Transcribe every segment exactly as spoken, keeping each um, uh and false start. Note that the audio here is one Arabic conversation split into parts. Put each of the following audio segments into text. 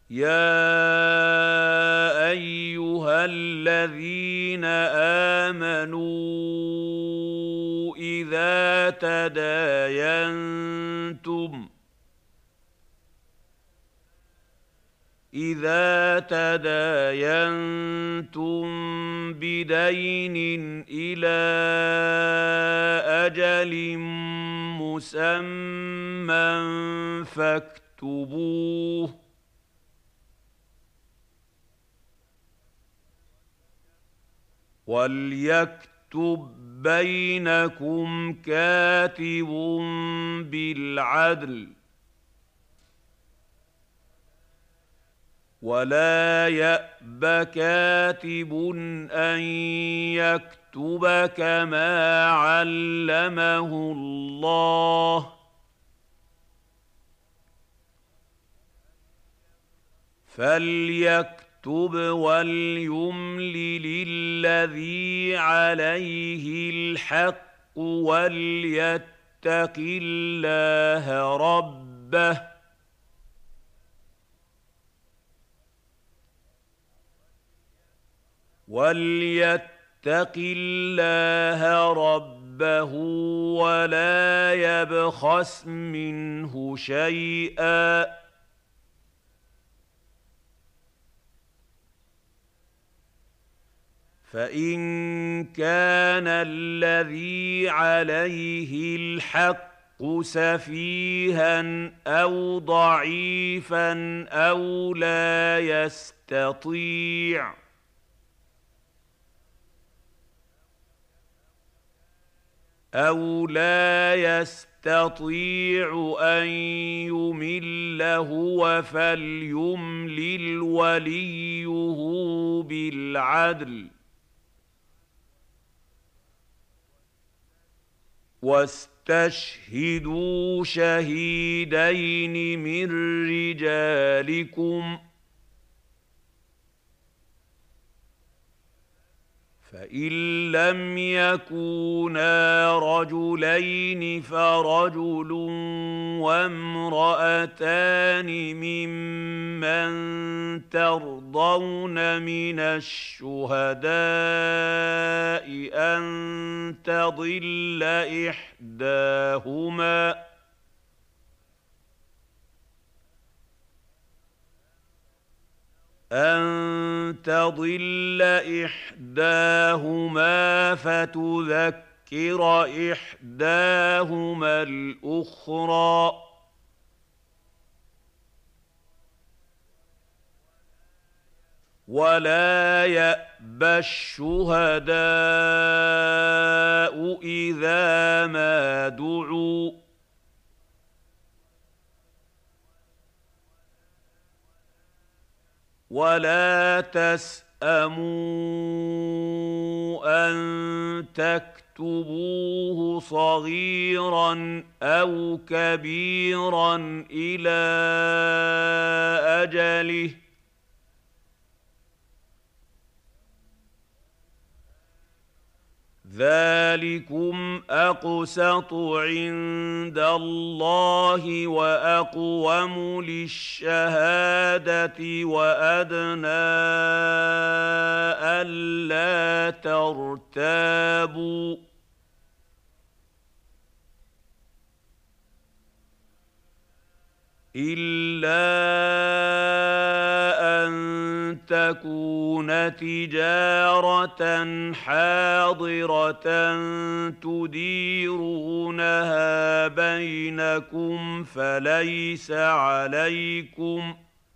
يَا أَيُّهَا الَّذِينَ آمَنُوا إِذَا تَدَايَنتُمْ إِذَا تَدَايَنتُم بِدَيْنٍ إِلَىٰ أَجَلٍ مُّسَمًّى فَاكْتُبُوهُ ۚ وَلْيَكْتُب بَّيْنَكُمْ كَاتِبٌ بِالْعَدْلِ ۚ وَلَا يَأْبَ كَاتِبٌ أَن يَكْتُبَ كَمَا عَلَّمَهُ اللَّهُ ۚ فَلْيَكْتُبْ وَلْيُمْلِلِ الَّذِي عَلَيْهِ الْحَقُّ وَلْيَتَّقِ اللَّهَ رَبَّهُ وَلْيَتَّقِ اللَّهَ رَبَّهُ وَلَا يَبْخَسْ مِنْهُ شَيْئًا ۚ فَإِن كَانَ الَّذِي عَلَيْهِ الْحَقُّ سَفِيهًا أَوْ ضَعِيفًا أَوْ لَا يَسْتَطِيعُ أَوْ لَا يَسْتَطِيعُ أَن يُمِلَّ هُوَ فَلْيُمْلِلْ وَلِيُّهُ بِالْعَدْلِ ۚ وَاسْتَشْهِدُوا شَهِيدَيْنِ مِن رِّجَالِكُمْ ۖ فَإِن لَّمْ يَكُونَا رَجُلَيْنِ فَرَجُلٌ وَامْرَأَتَانِ مِمَّن تَرْضَوْنَ مِنَ الشُّهَدَاءِ أَن تَضِلَّ إِحْدَاهُمَا أَن تَضِلَّ إِحْدَاهُمَا فَتُذَكِّرَ إِحْدَاهُمَا الْأُخْرَىٰ ۚ وَلَا يَأْبَ الشُّهَدَاءُ إِذَا مَا دُعُوا ۚ وَلَا تَسْأَمُوا أَن تَكْتُبُوهُ صَغِيرًا أَوْ كَبِيرًا إِلَىٰ أَجَلِهِ ۚ ذَٰلِكُمْ أَقْسَطُ عِندَ اللَّهِ وَأَقْوَمُ لِلشَّهَادَةِ وَأَدْنَىٰ أَلَّا تَرْتَابُوا ۖ إِلَّا أَن تَكُونَ تِجَارَةً حَاضِرَةً تُدِيرُونَهَا بَيْنَكُمْ فَلَيْسَ عَلَيْكُمْ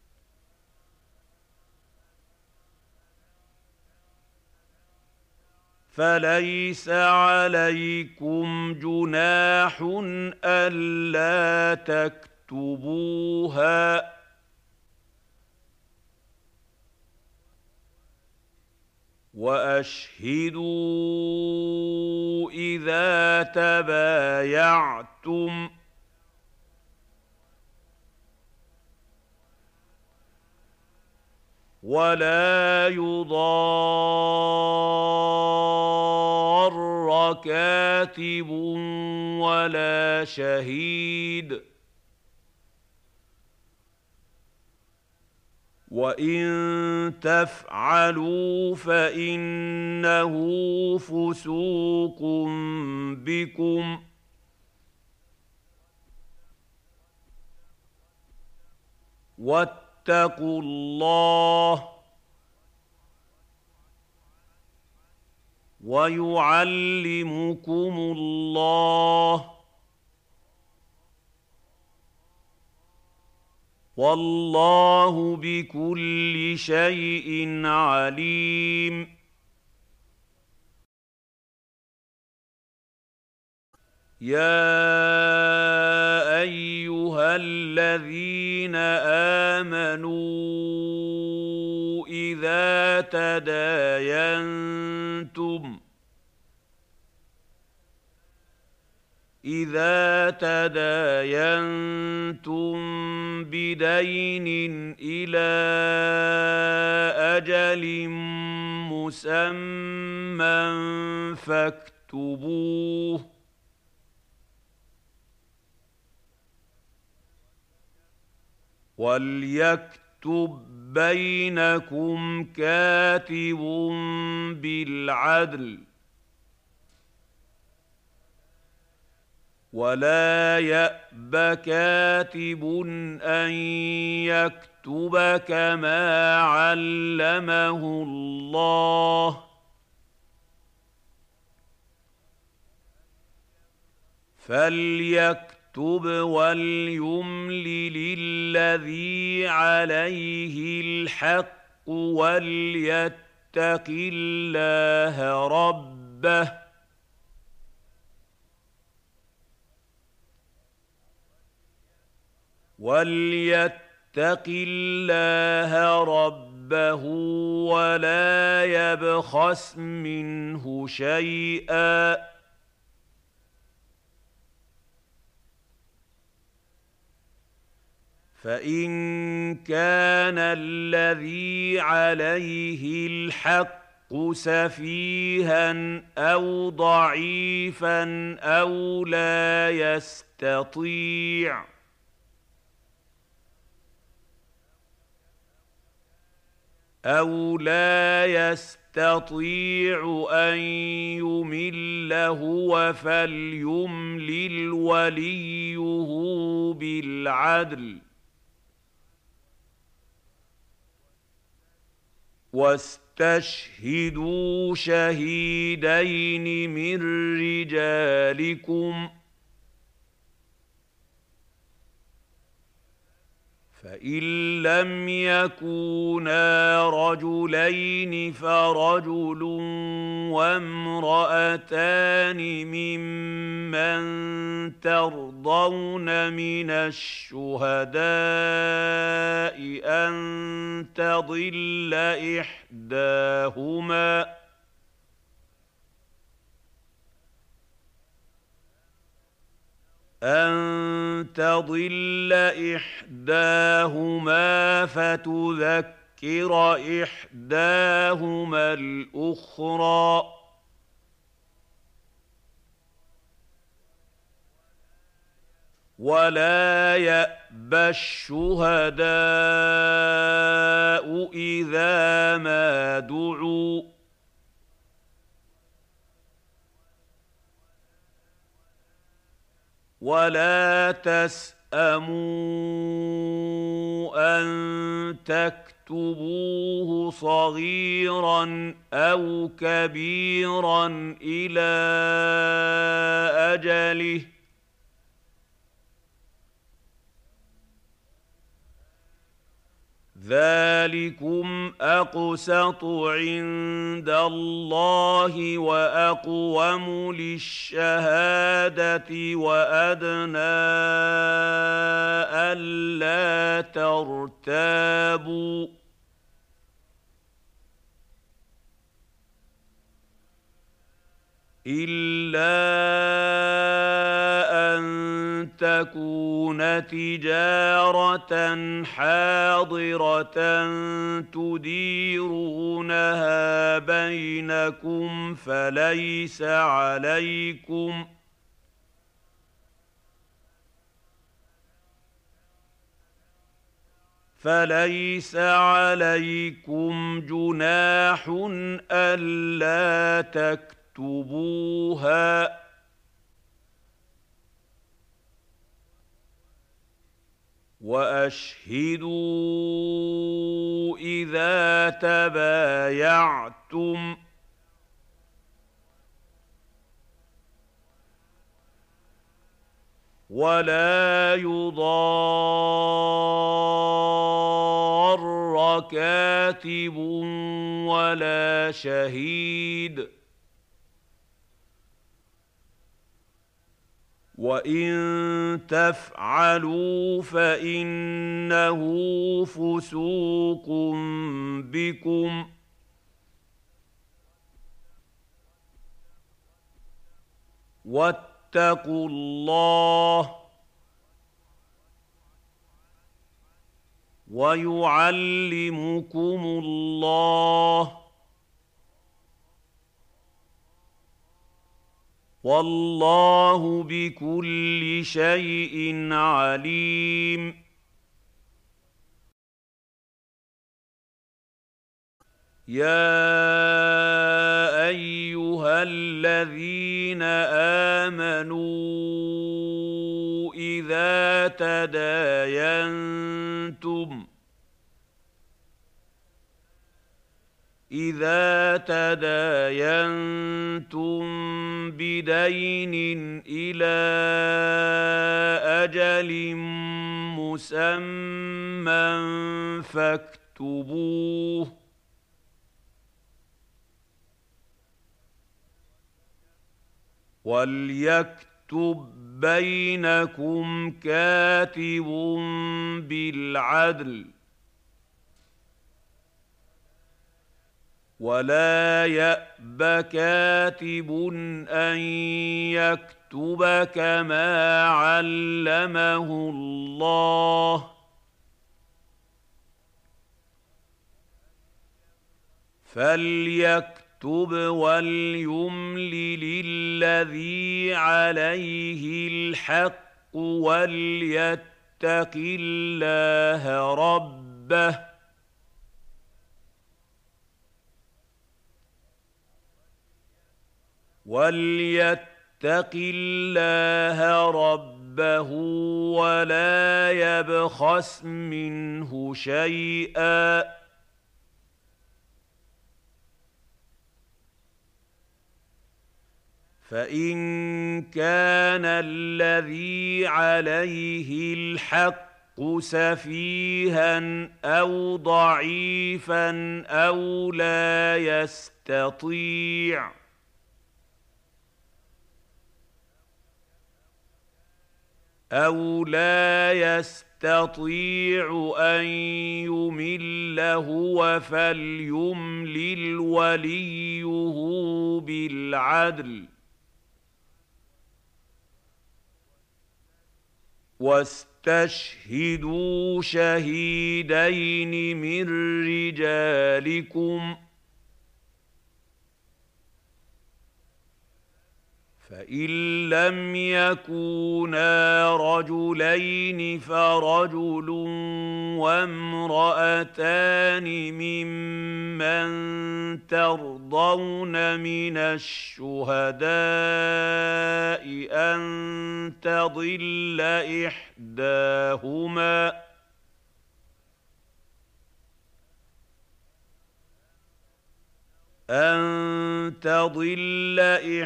فَلَيْسَ عَلَيْكُمْ جُنَاحٌ أَلَّا تَكْتُبُوهَا ۗ وَأَشْهِدُوا إِذَا تَبَايَعْتُمْ ۚ وَلَا يُضَارَّ كَاتِبٌ وَلَا شَهِيدٌ وان تفعلوا فانه فسوق بكم واتقوا الله ويعلمكم الله والله بكل شيء عليم. يا ايها الذين امنوا اذا تداينتم إذا تداينتم بدين إلى أجل مسمى فاكتبوه وليكتب بينكم كاتب بالعدل ولا يأب كاتب أن يكتب كما علمه الله فليكتب وليملل الذي عليه الحق وليتق الله ربه وليتق الله ربه ولا يبخس منه شيئا فإن كان الذي عليه الحق سفيها أو ضعيفا أو لا يستطيع أو لا يستطيع أن يمل هو فليملل وليه بالعدل واستشهدوا شهيدين من رجالكم فإن لم يكونا رجلين فرجل وامرأتان ممن ترضون من الشهداء أن تضل إحداهما أن تضل إحداهما فتذكر إحداهما الأخرى ولا يأبى الشهداء إذا ما دعوا ولا تسأموا أن تكتبوه صغيرا أو كبيرا إلى أجله ذلكم أقسط عند الله وأقوم للشهادة وأدنى ألا ترتابوا إلا أن تكون تجارة حاضرة تديرونها بينكم فليس عليكم فليس عليكم جناح ألا تكتبوها وأشهدوا إذا تبايعتم ولا يضار كاتب ولا شهيد وإن تفعلوا فإنه فسوق بكم واتقوا الله ويعلمكم الله والله بكل شيء عليم يا أيها الذين آمنوا إذا تداينتم إذا تداينتم بدين إلى أجل مسمى فاكتبوه وليكتب بينكم كاتب بالعدل ولا يأب كاتب أن يكتب كما علمه الله فليكتب وليملل الذي عليه الحق وليتق الله ربه وليتق الله ربه ولا يبخس منه شيئا فإن كان الذي عليه الحق سفيها أو ضعيفا أو لا يستطيع أو لا يستطيع أن يمل هو فليملل وليه بالعدل واستشهدوا شهيدين من رجالكم فإن لم يكونا رجلين فرجل وامرأتان ممن ترضون من الشهداء أن تضل إحداهما أن تضل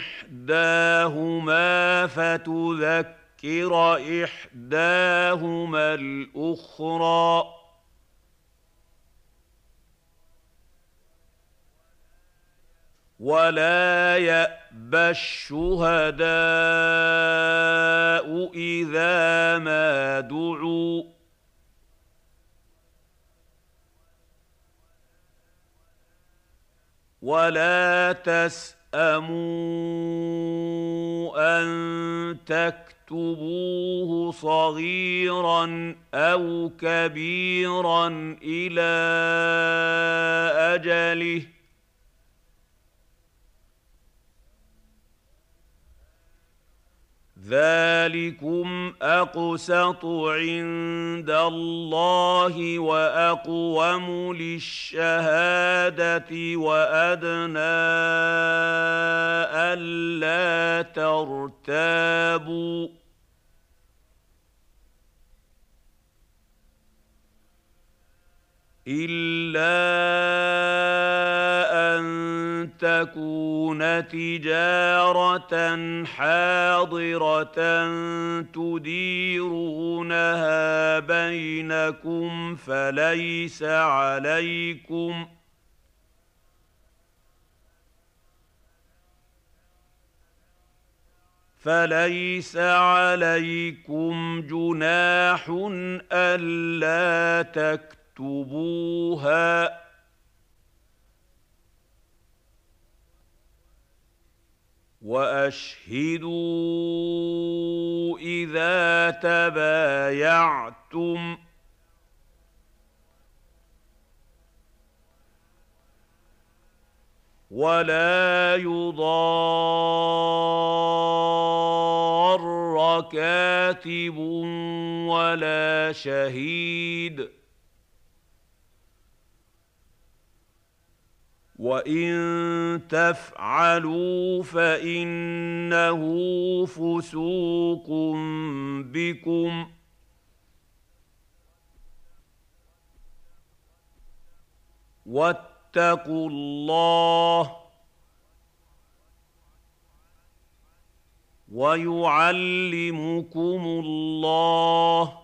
إحداهما فتذكر إحداهما الأخرى ولا يأبى الشهداء إذا ما دعوا ولا تسأموا أن تكتبوه صغيرا أو كبيرا إلى أجله ذلكم اقسط عند الله واقوم للشهاده وادنى الا ترتابوا إلا أن تكون تجارة حاضرة تديرونها بينكم فليس عليكم فليس عليكم جناح ألا تكتبوا اكتبوها واشهدوا اذا تبايعتم ولا يضار كاتب ولا شهيد وَإِن تَفْعَلُوا فَإِنَّهُ فُسُوقٌ بِكُمْ ۗ وَاتَّقُوا اللَّهَ وَيُعَلِّمُكُمُ اللَّهُ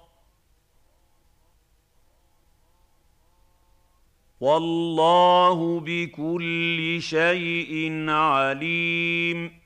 والله بكل شيء عليم